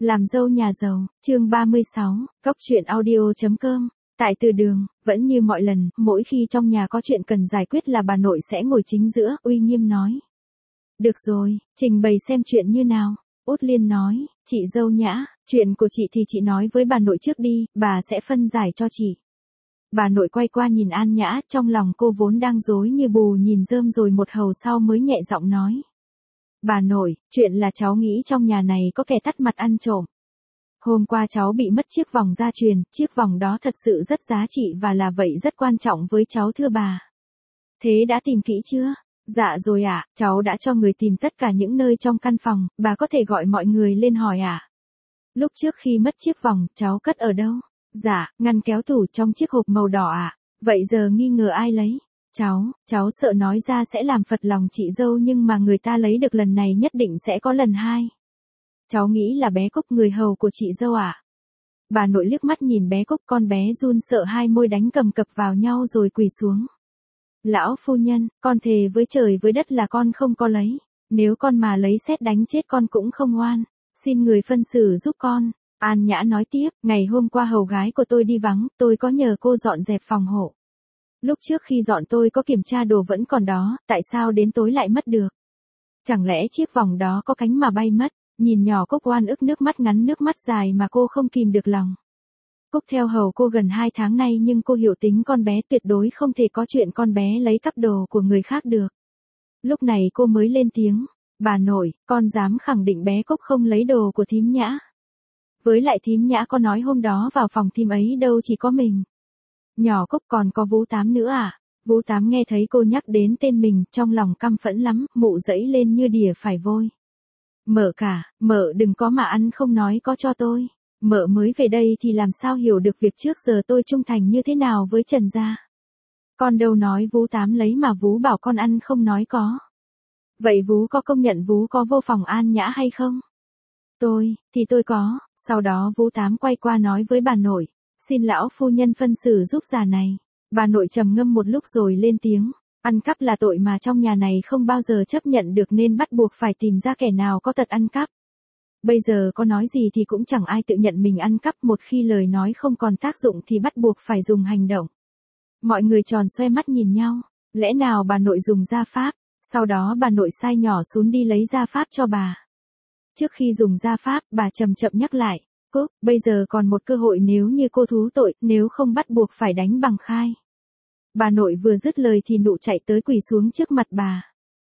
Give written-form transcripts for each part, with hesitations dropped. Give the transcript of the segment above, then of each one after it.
Làm dâu nhà giàu, chương 36, Cốc truyện audio.com. Tại từ đường, vẫn như mọi lần, mỗi khi trong nhà có chuyện cần giải quyết là bà nội sẽ ngồi chính giữa, uy nghiêm nói. Được rồi, trình bày xem chuyện như nào. Út Liên nói, chị dâu Nhã, chuyện của chị thì chị nói với bà nội trước đi, bà sẽ phân giải cho chị. Bà nội quay qua nhìn An Nhã, trong lòng cô vốn đang rối như bù nhìn rơm rồi một hầu sau mới nhẹ giọng nói. Bà nội, chuyện là cháu nghĩ trong nhà này có kẻ tắt mặt ăn trộm. Hôm qua cháu bị mất chiếc vòng gia truyền, chiếc vòng đó thật sự rất giá trị và là vậy rất quan trọng với cháu thưa bà. Thế đã tìm kỹ chưa? Dạ rồi ạ, cháu đã cho người tìm tất cả những nơi trong căn phòng, bà có thể gọi mọi người lên hỏi ạ. Lúc trước khi mất chiếc vòng, cháu cất ở đâu? Dạ, ngăn kéo tủ trong chiếc hộp màu đỏ ạ. Vậy giờ nghi ngờ ai lấy? Cháu sợ nói ra sẽ làm phật lòng chị dâu nhưng mà người ta lấy được lần này nhất định sẽ có lần hai. Cháu nghĩ là bé Cúc người hầu của chị dâu ạ. Bà nội liếc mắt nhìn bé Cúc, con bé run sợ hai môi đánh cầm cập vào nhau rồi quỳ xuống. Lão phu nhân, con thề với trời với đất là con không có lấy. Nếu con mà lấy sét đánh chết con cũng không oan. Xin người phân xử giúp con. An Nhã nói tiếp, ngày hôm qua hầu gái của tôi đi vắng, tôi có nhờ cô dọn dẹp phòng hộ. Lúc trước khi dọn tôi có kiểm tra đồ vẫn còn đó, tại sao đến tối lại mất được? Chẳng lẽ chiếc vòng đó có cánh mà bay mất? Nhìn nhỏ Cúc oan ức nước mắt ngắn nước mắt dài mà cô không kìm được lòng. Cúc theo hầu cô gần 2 tháng nay nhưng cô hiểu tính con bé tuyệt đối không thể có chuyện con bé lấy cắp đồ của người khác được. Lúc này cô mới lên tiếng, bà nội, con dám khẳng định bé Cúc không lấy đồ của thím Nhã. Với lại thím Nhã có nói hôm đó vào phòng thím ấy đâu chỉ có mình. Nhỏ Cúc còn có Vú Tám nữa à? Vú Tám nghe thấy cô nhắc đến tên mình, trong lòng căm phẫn lắm, mụ dẫy lên như đỉa phải vôi. Mợ đừng có mà ăn không nói có cho tôi. Mợ mới về đây thì làm sao hiểu được việc trước giờ tôi trung thành như thế nào với Trần gia. Con đâu nói Vú Tám lấy mà Vú bảo con ăn không nói có. Vậy Vú có công nhận Vú có vô phòng An Nhã hay không? Tôi có. Sau đó Vú Tám quay qua nói với bà nội. Xin lão phu nhân phân xử giúp già này. Bà nội trầm ngâm một lúc rồi lên tiếng. Ăn cắp là tội mà trong nhà này không bao giờ chấp nhận được nên bắt buộc phải tìm ra kẻ nào có tật ăn cắp. Bây giờ có nói gì thì cũng chẳng ai tự nhận mình ăn cắp, một khi lời nói không còn tác dụng thì bắt buộc phải dùng hành động. Mọi người tròn xoe mắt nhìn nhau. Lẽ nào bà nội dùng gia pháp? Sau đó bà nội sai nhỏ xuống đi lấy gia pháp cho bà. Trước khi dùng gia pháp, bà chậm chậm nhắc lại. Cúc, bây giờ còn một cơ hội nếu như cô thú tội, nếu không bắt buộc phải đánh bằng khai. Bà nội vừa dứt lời thì nụ chạy tới quỳ xuống trước mặt bà.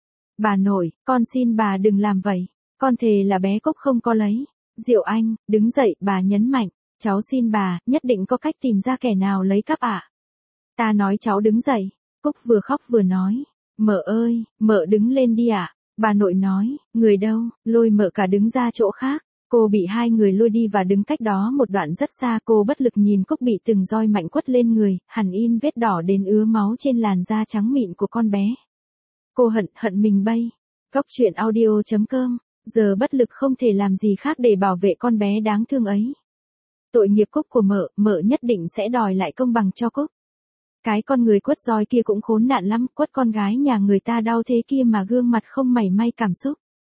Bà nội, con xin bà đừng làm vậy. Con thề là bé Cúc không có lấy. Diệu Anh, đứng dậy, bà nhấn mạnh. Cháu xin bà, nhất định có cách tìm ra kẻ nào lấy cắp ạ. Ta nói cháu đứng dậy. Cúc vừa khóc vừa nói. Mợ ơi, mợ đứng lên đi ạ. Bà nội nói, người đâu, lôi mợ cả đứng ra chỗ khác. Cô bị hai người lôi đi và đứng cách đó một đoạn rất xa, cô bất lực nhìn Cúc bị từng roi mạnh quất lên người, hằn in vết đỏ đến ứa máu trên làn da trắng mịn của con bé. Cô hận mình bay. Cốc truyện audio.com, giờ bất lực không thể làm gì khác để bảo vệ con bé đáng thương ấy. Tội nghiệp Cúc của mợ nhất định sẽ đòi lại công bằng cho Cúc. Cái con người quất roi kia cũng khốn nạn lắm, quất con gái nhà người ta đau thế kia mà gương mặt không mảy may cảm xúc.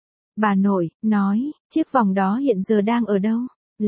Bà nội, nói, chiếc vòng đó hiện giờ đang ở đâu?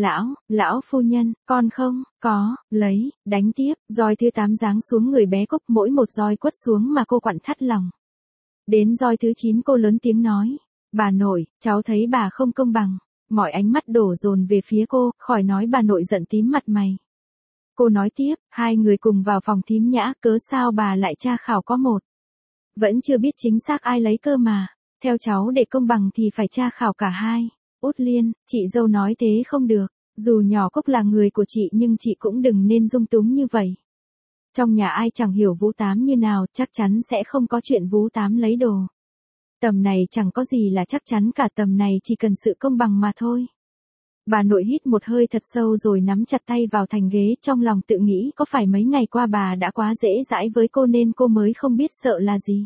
Lão phu nhân, con không, có, lấy, đánh tiếp, roi thứ 8 giáng xuống người bé Cúc, mỗi một roi quất xuống mà cô quặn thắt lòng. Đến roi thứ 9 cô lớn tiếng nói, bà nội, cháu thấy bà không công bằng. Mọi ánh mắt đổ dồn về phía cô, khỏi nói bà nội giận tím mặt mày. Cô nói tiếp, hai người cùng vào phòng thím Nhã, cớ sao bà lại tra khảo có một. Vẫn chưa biết chính xác ai lấy cơ mà. Theo cháu để công bằng thì phải tra khảo cả hai. Út Liên, chị dâu nói thế không được. Dù nhỏ Cúc là người của chị nhưng chị cũng đừng nên dung túng như vậy. Trong nhà ai chẳng hiểu Vú Tám như nào, chắc chắn sẽ không có chuyện Vú Tám lấy đồ. Tầm này chẳng có gì là chắc chắn cả, tầm này chỉ cần sự công bằng mà thôi. Bà nội hít một hơi thật sâu rồi nắm chặt tay vào thành ghế, trong lòng tự nghĩ có phải mấy ngày qua bà đã quá dễ dãi với cô nên cô mới không biết sợ là gì.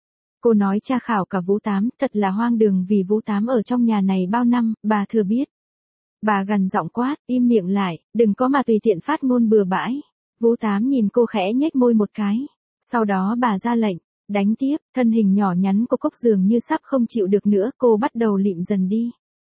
Cô nói tra khảo cả Vú Tám, thật là hoang đường vì Vú Tám ở trong nhà này bao năm, bà thừa biết. Bà gằn giọng quát, im miệng lại, đừng có mà tùy tiện phát ngôn bừa bãi. Vú Tám nhìn cô khẽ nhếch môi một cái. Sau đó bà ra lệnh, đánh tiếp, thân hình nhỏ nhắn của Cúc dường như sắp không chịu được nữa, cô bắt đầu lịm dần đi.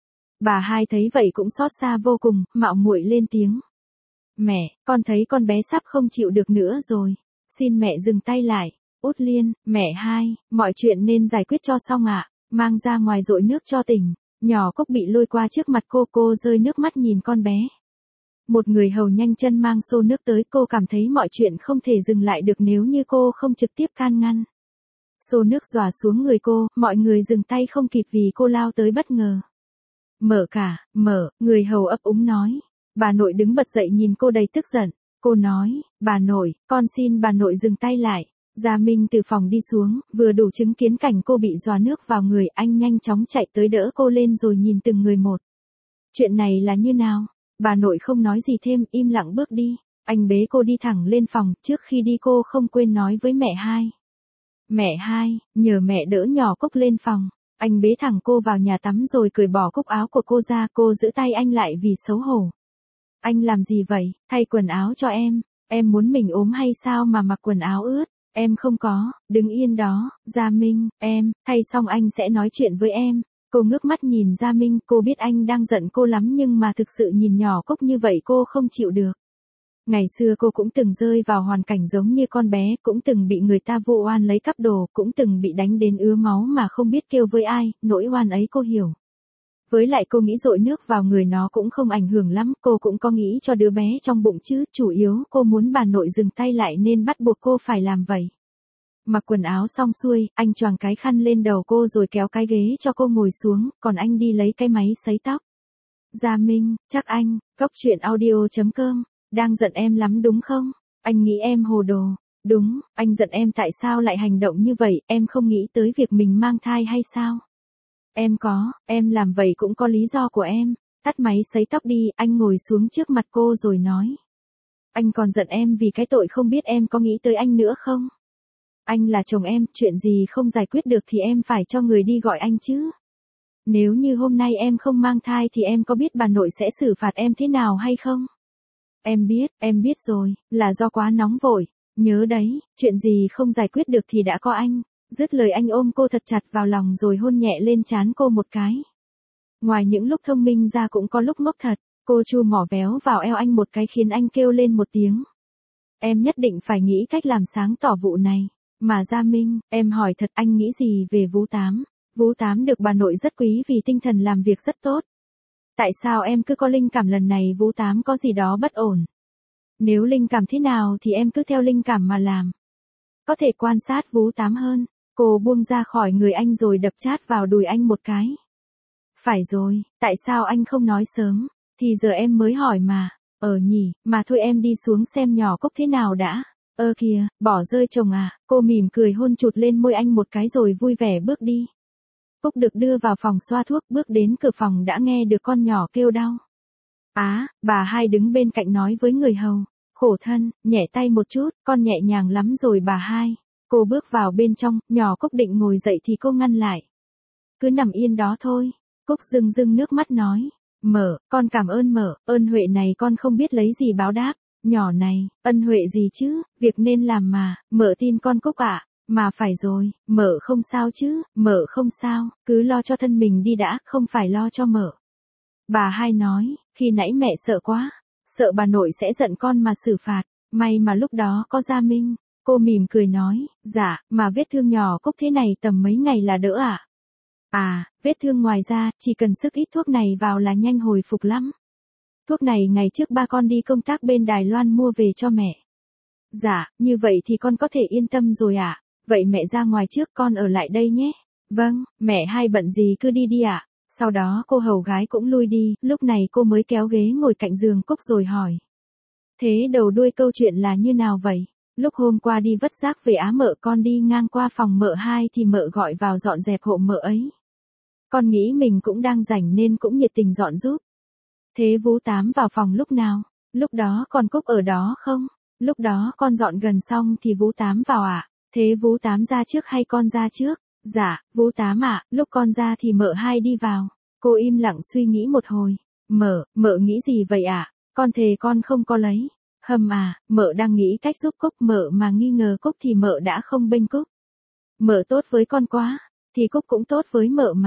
Bà hai thấy vậy cũng xót xa vô cùng, mạo muội lên tiếng. Mẹ, con thấy con bé sắp không chịu được nữa rồi. Xin mẹ dừng tay lại. Út Liên, mẹ hai, mọi chuyện nên giải quyết cho xong ạ. Mang ra ngoài dội nước cho tỉnh. Nhỏ Cúc bị lôi qua trước mặt cô rơi nước mắt nhìn con bé. Một người hầu nhanh chân mang xô nước tới, cô cảm thấy mọi chuyện không thể dừng lại được nếu như cô không trực tiếp can ngăn. Xô nước ròa xuống người cô, mọi người dừng tay không kịp vì cô lao tới bất ngờ. Mở cả, mở, người hầu ấp úng nói. Bà nội đứng bật dậy nhìn cô đầy tức giận. Cô nói, bà nội, con xin bà nội dừng tay lại. Gia Minh từ phòng đi xuống, vừa đủ chứng kiến cảnh cô bị ròa nước vào người, anh nhanh chóng chạy tới đỡ cô lên rồi nhìn từng người một. Chuyện này là như nào? Bà nội không nói gì thêm, im lặng bước đi. Anh bế cô đi thẳng lên phòng, trước khi đi cô không quên nói với mẹ hai. Mẹ hai, nhờ mẹ đỡ nhỏ Cúc lên phòng. Anh bế thẳng cô vào nhà tắm rồi cởi bỏ cúc áo của cô ra, cô giữ tay anh lại vì xấu hổ. Anh làm gì vậy? Thay quần áo cho em muốn mình ốm hay sao mà mặc quần áo ướt? Em không có, đứng yên đó, Gia Minh, thay xong anh sẽ nói chuyện với em. Cô ngước mắt nhìn Gia Minh, cô biết anh đang giận cô lắm nhưng mà thực sự nhìn nhỏ Cúc như vậy cô không chịu được. Ngày xưa cô cũng từng rơi vào hoàn cảnh giống như con bé, cũng từng bị người ta vu oan lấy cắp đồ, cũng từng bị đánh đến ứa máu mà không biết kêu với ai, nỗi oan ấy cô hiểu. Với lại cô nghĩ dội nước vào người nó cũng không ảnh hưởng lắm, cô cũng có nghĩ cho đứa bé trong bụng chứ, chủ yếu cô muốn bà nội dừng tay lại nên bắt buộc cô phải làm vậy. Mặc quần áo xong xuôi, anh choàng cái khăn lên đầu cô rồi kéo cái ghế cho cô ngồi xuống, còn anh đi lấy cái máy sấy tóc. Gia Minh, chắc anh, coctruyện.audio.com, đang giận em lắm đúng không? Anh nghĩ em hồ đồ. Đúng, anh giận em tại sao lại hành động như vậy, em không nghĩ tới việc mình mang thai hay sao? Em làm vậy cũng có lý do của em. Tắt máy sấy tóc đi, anh ngồi xuống trước mặt cô rồi nói. Anh còn giận em vì cái tội không biết em có nghĩ tới anh nữa không? Anh là chồng em, chuyện gì không giải quyết được thì em phải cho người đi gọi anh chứ. Nếu như hôm nay em không mang thai thì em có biết bà nội sẽ xử phạt em thế nào hay không? Em biết rồi, là do quá nóng vội. Nhớ đấy, chuyện gì không giải quyết được thì đã có anh. Dứt lời anh ôm cô thật chặt vào lòng rồi hôn nhẹ lên trán cô một cái. Ngoài những lúc thông minh ra cũng có lúc ngốc thật, cô chu mỏ véo vào eo anh một cái khiến anh kêu lên một tiếng. Em nhất định phải nghĩ cách làm sáng tỏ vụ này. Mà Gia Minh, em hỏi thật anh nghĩ gì về Vú Tám? Vú Tám được bà nội rất quý vì tinh thần làm việc rất tốt. Tại sao em cứ có linh cảm lần này Vú Tám có gì đó bất ổn? Nếu linh cảm thế nào thì em cứ theo linh cảm mà làm. Có thể quan sát Vú Tám hơn. Cô buông ra khỏi người anh rồi đập chát vào đùi anh một cái. Phải rồi, tại sao anh không nói sớm? Thì giờ em mới hỏi mà. Nhỉ, mà thôi em đi xuống xem nhỏ Cúc thế nào đã. Kìa, bỏ rơi chồng à? Cô mỉm cười hôn chụt lên môi anh một cái rồi vui vẻ bước đi. Cúc được đưa vào phòng xoa thuốc, bước đến cửa phòng đã nghe được con nhỏ kêu đau. Bà hai đứng bên cạnh nói với người hầu. Khổ thân, nhẹ tay một chút, con nhẹ nhàng lắm rồi bà hai. Cô bước vào bên trong, nhỏ Cúc định ngồi dậy thì cô ngăn lại. Cứ nằm yên đó thôi. Cúc rưng rưng nước mắt nói. Mợ, con cảm ơn mợ, ơn huệ này con không biết lấy gì báo đáp. Nhỏ này, ân huệ gì chứ, việc nên làm mà, mợ tin con Cúc ạ. Mà phải rồi, mợ không sao chứ, mợ không sao, cứ lo cho thân mình đi đã, không phải lo cho mợ. Bà hai nói, khi nãy mẹ sợ quá, sợ bà nội sẽ giận con mà xử phạt, may mà lúc đó có Gia Minh. Cô mỉm cười nói, dạ, mà vết thương nhỏ Cúc thế này tầm mấy ngày là đỡ ạ? Vết thương ngoài ra, chỉ cần sức ít thuốc này vào là nhanh hồi phục lắm. Thuốc này ngày trước ba con đi công tác bên Đài Loan mua về cho mẹ. Dạ, như vậy thì con có thể yên tâm rồi ạ. Vậy mẹ ra ngoài trước con ở lại đây nhé. Vâng, mẹ hai bận gì cứ đi đi ạ. Sau đó cô hầu gái cũng lui đi, lúc này cô mới kéo ghế ngồi cạnh giường Cúc rồi hỏi. Thế đầu đuôi câu chuyện là như nào vậy? Lúc hôm qua đi vất rác về mợ con đi ngang qua phòng mợ hai thì mợ gọi vào dọn dẹp hộ mợ ấy. Con nghĩ mình cũng đang rảnh nên cũng nhiệt tình dọn giúp. Thế Vú Tám vào phòng lúc nào? Lúc đó con Cúc ở đó không? Lúc đó con dọn gần xong thì Vú Tám vào ạ. Thế Vú Tám ra trước hay con ra trước? Dạ, Vú Tám ạ, lúc con ra thì mợ hai đi vào. Cô im lặng suy nghĩ một hồi. Mợ nghĩ gì vậy ạ? Con thề con không có lấy. Mợ đang nghĩ cách giúp Cúc, mợ mà nghi ngờ Cúc thì mợ đã không bênh Cúc. Mợ tốt với con quá, thì Cúc cũng tốt với mợ mà.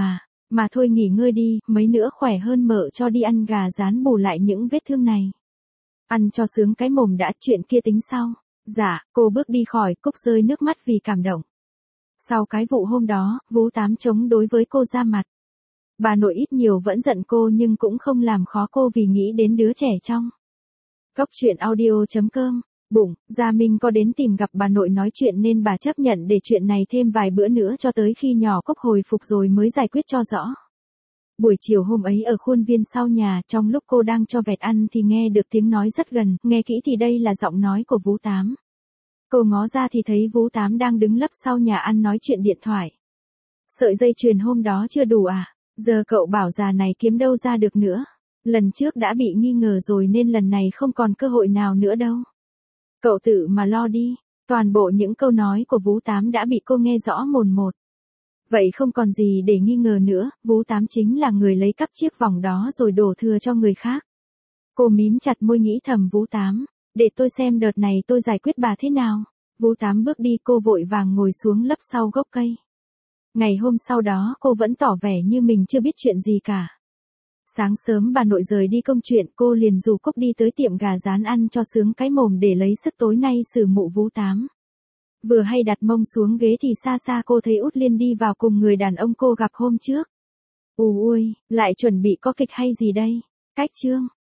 Mà thôi nghỉ ngơi đi, mấy nữa khỏe hơn mợ cho đi ăn gà rán bù lại những vết thương này. Ăn cho sướng cái mồm đã, chuyện kia tính sau. Dạ, cô bước đi khỏi, Cúc rơi nước mắt vì cảm động. Sau cái vụ hôm đó, Vú Tám chống đối với cô ra mặt. Bà nội ít nhiều vẫn giận cô nhưng cũng không làm khó cô vì nghĩ đến đứa trẻ trong. Góc chuyện audio.com. Bụng, Gia Minh có đến tìm gặp bà nội nói chuyện nên bà chấp nhận để chuyện này thêm vài bữa nữa cho tới khi nhỏ Cúc hồi phục rồi mới giải quyết cho rõ. Buổi chiều hôm ấy ở khuôn viên sau nhà, trong lúc cô đang cho vẹt ăn thì nghe được tiếng nói rất gần, nghe kỹ thì đây là giọng nói của Vú Tám. Cô ngó ra thì thấy Vú Tám đang đứng lấp sau nhà ăn nói chuyện điện thoại. Sợi dây chuyền hôm đó chưa đủ à? Giờ cậu bảo già này kiếm đâu ra được nữa. Lần trước đã bị nghi ngờ rồi nên lần này không còn cơ hội nào nữa đâu. Cậu tự mà lo đi. Toàn bộ những câu nói của Vú Tám đã bị cô nghe rõ mồn một. Vậy không còn gì để nghi ngờ nữa, Vú Tám chính là người lấy cắp chiếc vòng đó rồi đổ thừa cho người khác. Cô mím chặt môi nghĩ thầm Vú Tám, để tôi xem đợt này tôi giải quyết bà thế nào. Vú Tám bước đi, cô vội vàng ngồi xuống lấp sau gốc cây. Ngày hôm sau đó cô vẫn tỏ vẻ như mình chưa biết chuyện gì cả. Sáng sớm bà nội rời đi công chuyện, cô liền rủ Cúc đi tới tiệm gà rán ăn cho sướng cái mồm để lấy sức tối nay xử mụ Vú Tám. Vừa hay đặt mông xuống ghế thì xa xa cô thấy Út Liên đi vào cùng người đàn ông cô gặp hôm trước. Ui, lại chuẩn bị có kịch hay gì đây? Cách chương